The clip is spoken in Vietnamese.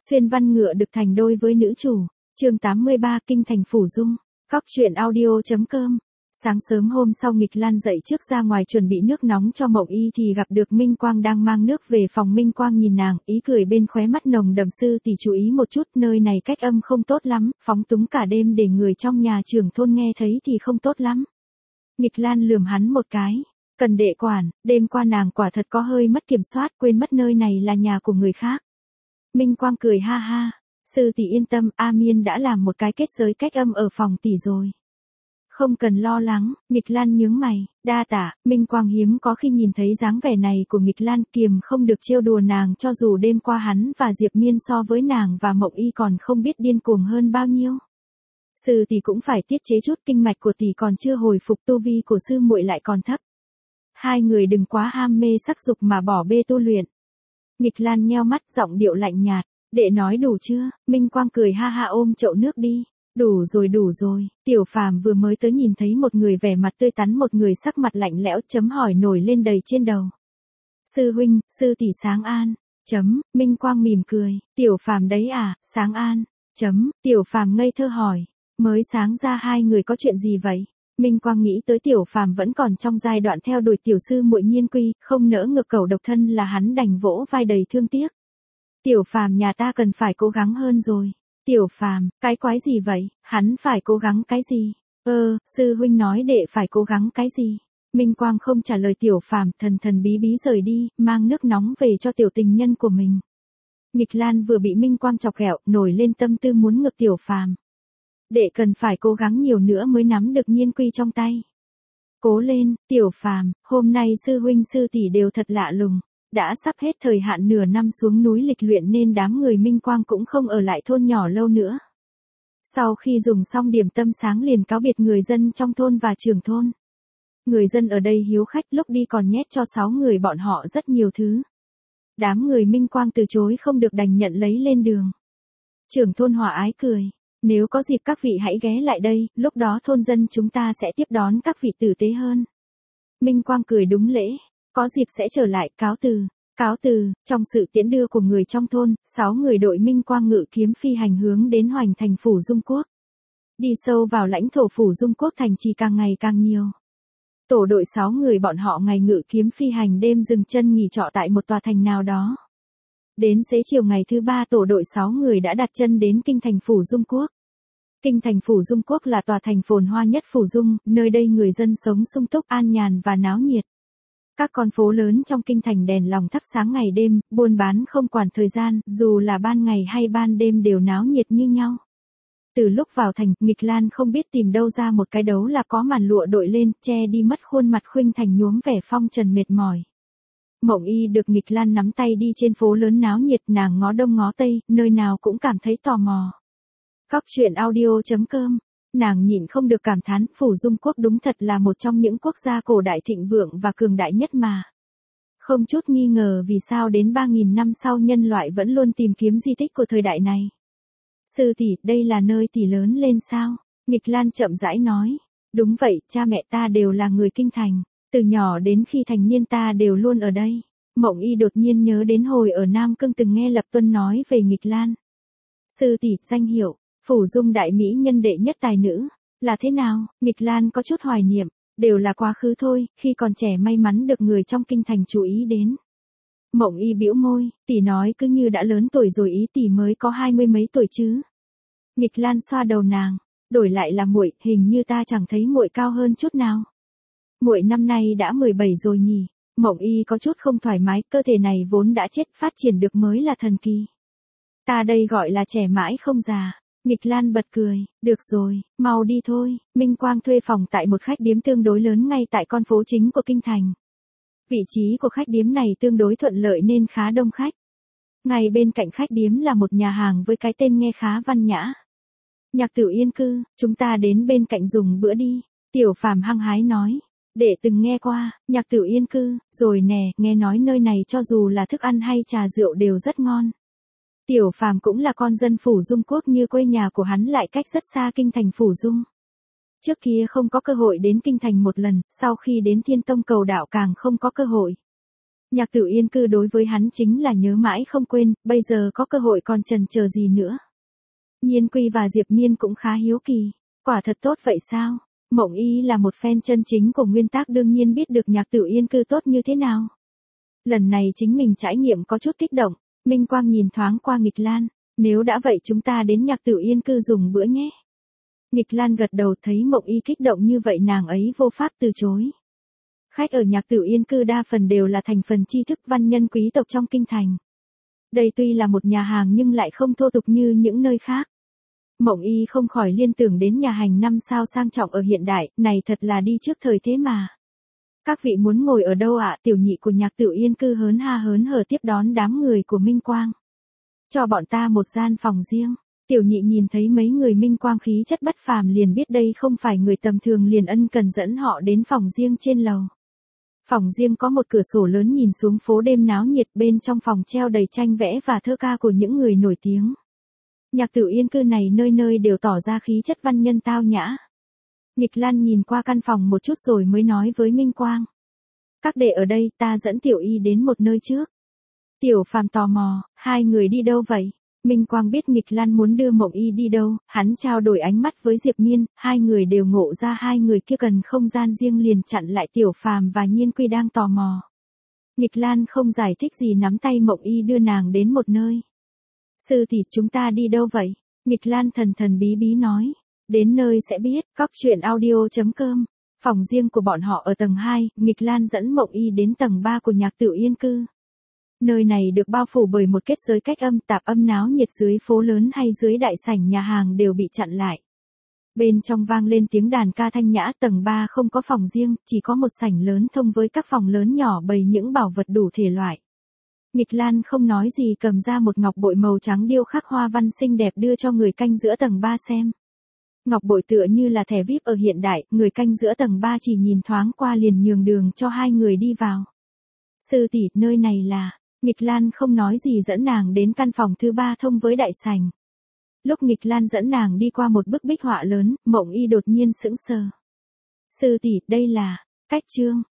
Xuyên văn ngựa được thành đôi với nữ chủ. Chương 83 Kinh thành Phủ Dung. Cóc truyện audio.com. Sáng sớm hôm sau Nghịch Lan dậy trước ra ngoài chuẩn bị nước nóng cho Mộng Y thì gặp được Minh Quang đang mang nước về phòng. Minh Quang nhìn nàng, ý cười bên khóe mắt nồng đậm. Sư tỷ chú ý một chút, nơi này cách âm không tốt lắm, phóng túng cả đêm để người trong nhà trưởng thôn nghe thấy thì không tốt lắm. Nghịch Lan lườm hắn một cái. Cần đệ quản, đêm qua nàng quả thật có hơi mất kiểm soát, quên mất nơi này là nhà của người khác. Minh Quang cười ha ha. Sư tỷ yên tâm, A Miên đã làm một cái kết giới cách âm ở phòng tỷ rồi. Không cần lo lắng. Nghịch Lan nhướng mày, đa tạ. Minh Quang hiếm có khi nhìn thấy dáng vẻ này của Nghịch Lan, kiềm không được trêu đùa nàng, cho dù đêm qua hắn và Diệp Miên so với nàng và Mộng Y còn không biết điên cuồng hơn bao nhiêu. Sư tỷ cũng phải tiết chế chút, kinh mạch của tỷ còn chưa hồi phục, tu vi của sư muội lại còn thấp. Hai người đừng quá ham mê sắc dục mà bỏ bê tu luyện. Nghịch Lan nheo mắt, giọng điệu lạnh nhạt. Đệ nói đủ chưa? Minh Quang cười ha ha ôm chậu nước đi. Đủ rồi. Tiểu Phàm vừa mới tới nhìn thấy một người vẻ mặt tươi tắn, một người sắc mặt lạnh lẽo, chấm hỏi nổi lên đầy trên đầu. Sư huynh, sư tỷ sáng an. Minh Quang mỉm cười. Tiểu Phàm đấy à, sáng an. Tiểu Phàm ngây thơ hỏi. Mới sáng ra hai người có chuyện gì vậy? Minh Quang nghĩ tới Tiểu Phàm vẫn còn trong giai đoạn theo đuổi tiểu sư muội Nhiên Quy, không nỡ ngược cẩu độc thân là hắn đành vỗ vai đầy thương tiếc. Tiểu Phàm nhà ta cần phải cố gắng hơn rồi. Tiểu Phàm, cái quái gì vậy? Hắn phải cố gắng cái gì? Sư huynh nói đệ phải cố gắng cái gì? Minh Quang không trả lời Tiểu Phàm, thần bí bí rời đi, mang nước nóng về cho tiểu tình nhân của mình. Nghịch Lan vừa bị Minh Quang chọc ghẹo, nổi lên tâm tư muốn ngược Tiểu Phàm. Đệ cần phải cố gắng nhiều nữa mới nắm được Nhiên Quy trong tay. Cố lên, Tiểu Phàm, hôm nay sư huynh sư tỷ đều thật lạ lùng. Đã sắp hết thời hạn nửa năm xuống núi lịch luyện nên đám người Minh Quang cũng không ở lại thôn nhỏ lâu nữa. Sau khi dùng xong điểm tâm sáng liền cáo biệt người dân trong thôn và trưởng thôn. Người dân ở đây hiếu khách, lúc đi còn nhét cho 6 người bọn họ rất nhiều thứ. Đám người Minh Quang từ chối không được đành nhận lấy lên đường. Trưởng thôn hòa ái cười. Nếu có dịp các vị hãy ghé lại đây, lúc đó thôn dân chúng ta sẽ tiếp đón các vị tử tế hơn. Minh Quang cười đúng lễ. Có dịp sẽ trở lại, cáo từ. Trong sự tiễn đưa của người trong thôn, 6 người đội Minh Quang ngự kiếm phi hành hướng đến hoành thành Phủ Dung Quốc. Đi sâu vào lãnh thổ Phủ Dung Quốc thành trì càng ngày càng nhiều. Tổ đội 6 người bọn họ ngày ngự kiếm phi hành, đêm dừng chân nghỉ trọ tại một tòa thành nào đó. Đến xế chiều ngày thứ 3 tổ đội 6 người đã đặt chân đến kinh thành Phủ Dung Quốc. Kinh thành Phủ Dung Quốc là tòa thành phồn hoa nhất Phủ Dung, nơi đây người dân sống sung túc an nhàn và náo nhiệt. Các con phố lớn trong kinh thành đèn lồng thắp sáng ngày đêm, buôn bán không quản thời gian, dù là ban ngày hay ban đêm đều náo nhiệt như nhau. Từ lúc vào thành, Nghịch Lan không biết tìm đâu ra một cái đấu là có màn lụa đội lên, che đi mất khuôn mặt khuynh thành nhuốm vẻ phong trần mệt mỏi. Mộng Y được Nghịch Lan nắm tay đi trên phố lớn náo nhiệt, nàng ngó đông ngó tây, nơi nào cũng cảm thấy tò mò. Cóc truyện audio.com. Nàng nhịn không được cảm thán, Phủ Dung Quốc đúng thật là một trong những quốc gia cổ đại thịnh vượng và cường đại nhất mà. Không chút nghi ngờ vì sao đến 3.000 năm sau nhân loại vẫn luôn tìm kiếm di tích của thời đại này. Sư tỷ, đây là nơi tỷ lớn lên sao? Nghịch Lan chậm rãi nói. Đúng vậy, cha mẹ ta đều là người kinh thành. Từ nhỏ đến khi thành niên ta đều luôn ở đây. Mộng Y đột nhiên nhớ đến hồi ở Nam Cương từng nghe Lập Tuân nói về Nghịch Lan. Sư tỷ, danh hiệu Phủ Dung đại mỹ nhân đệ nhất tài nữ, là thế nào? Nghịch Lan có chút hoài niệm, đều là quá khứ thôi, khi còn trẻ may mắn được người trong kinh thành chú ý đến. Mộng Y bĩu môi, tỷ nói cứ như đã lớn tuổi rồi, ý tỷ mới có 20 mấy tuổi chứ. Nghịch Lan xoa đầu nàng, đổi lại là muội, hình như ta chẳng thấy muội cao hơn chút nào. Muội năm nay đã 17 rồi nhỉ? Mộng Y có chút không thoải mái, cơ thể này vốn đã chết, phát triển được mới là thần kỳ. Ta đây gọi là trẻ mãi không già. Nghịch Lan bật cười, được rồi, mau đi thôi. Minh Quang thuê phòng tại một khách điếm tương đối lớn ngay tại con phố chính của kinh thành. Vị trí của khách điếm này tương đối thuận lợi nên khá đông khách. Ngay bên cạnh khách điếm là một nhà hàng với cái tên nghe khá văn nhã. Nhạc Tử Yên Cư, chúng ta đến bên cạnh dùng bữa đi. Tiểu Phàm hăng hái nói. Đệ từng nghe qua, Nhạc Tử Yên Cư, rồi nè, nghe nói nơi này cho dù là thức ăn hay trà rượu đều rất ngon. Tiểu Phàm cũng là con dân Phủ Dung Quốc, như quê nhà của hắn lại cách rất xa kinh thành Phủ Dung. Trước kia không có cơ hội đến kinh thành một lần, sau khi đến Thiên Tông cầu đạo càng không có cơ hội. Nhạc Tử Yên cư đối với hắn chính là nhớ mãi không quên, bây giờ có cơ hội còn chần chờ gì nữa. Nhiên Quy và Diệp Miên cũng khá hiếu kỳ, quả thật tốt vậy sao? Mộng Y là một fan chân chính của nguyên tác đương nhiên biết được Nhạc Tử Yên cư tốt như thế nào. Lần này chính mình trải nghiệm có chút kích động, Minh Quang nhìn thoáng qua Nghịch Lan, nếu đã vậy chúng ta đến Nhạc Tử Yên cư dùng bữa nhé. Nghịch Lan gật đầu, thấy Mộng Y kích động như vậy nàng ấy vô pháp từ chối. Khách ở Nhạc Tử Yên cư đa phần đều là thành phần tri thức văn nhân quý tộc trong kinh thành. Đây tuy là một nhà hàng nhưng lại không thô tục như những nơi khác. Mộng Y không khỏi liên tưởng đến nhà hàng 5 sao sang trọng ở hiện đại, này thật là đi trước thời thế mà. Các vị muốn ngồi ở đâu ạ? Tiểu nhị của Nhạc Tử Yên cư hớn ha hớn hở tiếp đón đám người của Minh Quang. Cho bọn ta một gian phòng riêng. Tiểu nhị nhìn thấy mấy người Minh Quang khí chất bất phàm liền biết đây không phải người tầm thường, liền ân cần dẫn họ đến phòng riêng trên lầu. Phòng riêng có một cửa sổ lớn nhìn xuống phố đêm náo nhiệt, bên trong phòng treo đầy tranh vẽ và thơ ca của những người nổi tiếng. Nhạc Tử Yên cư này nơi nơi đều tỏ ra khí chất văn nhân tao nhã. Nghịch Lan nhìn qua căn phòng một chút rồi mới nói với Minh Quang. Các đệ ở đây, ta dẫn Tiểu Y đến một nơi trước. Tiểu Phàm tò mò, hai người đi đâu vậy? Minh Quang biết Nghịch Lan muốn đưa Mộng Y đi đâu, hắn trao đổi ánh mắt với Diệp Miên, hai người đều ngộ ra hai người kia cần không gian riêng liền chặn lại Tiểu Phàm và Nhiên Quy đang tò mò. Nghịch Lan không giải thích gì nắm tay Mộng Y đưa nàng đến một nơi. Sư tỷ, chúng ta đi đâu vậy? Nghịch Lan thần thần bí bí nói. Đến nơi sẽ biết. Cóc truyện audio.com. Phòng riêng của bọn họ ở tầng 2, Nghịch Lan dẫn Mộng Y đến tầng 3 của Nhạc Tử Yên cư. Nơi này được bao phủ bởi một kết giới cách âm, tạp âm náo nhiệt, dưới phố lớn hay dưới đại sảnh nhà hàng đều bị chặn lại. Bên trong vang lên tiếng đàn ca thanh nhã, tầng 3 không có phòng riêng, chỉ có một sảnh lớn thông với các phòng lớn nhỏ bày những bảo vật đủ thể loại. Nghịch Lan không nói gì cầm ra một ngọc bội màu trắng điêu khắc hoa văn xinh đẹp đưa cho người canh giữa tầng 3 xem. Ngọc bội tựa như là thẻ VIP ở hiện đại, người canh giữa tầng 3 chỉ nhìn thoáng qua liền nhường đường cho hai người đi vào. Sư tỷ, nơi này là... Nghịch Lan không nói gì dẫn nàng đến căn phòng thứ 3 thông với đại sảnh. Lúc Nghịch Lan dẫn nàng đi qua một bức bích họa lớn, Mộng Y đột nhiên sững sờ. Sư tỷ, đây là... Cách chương.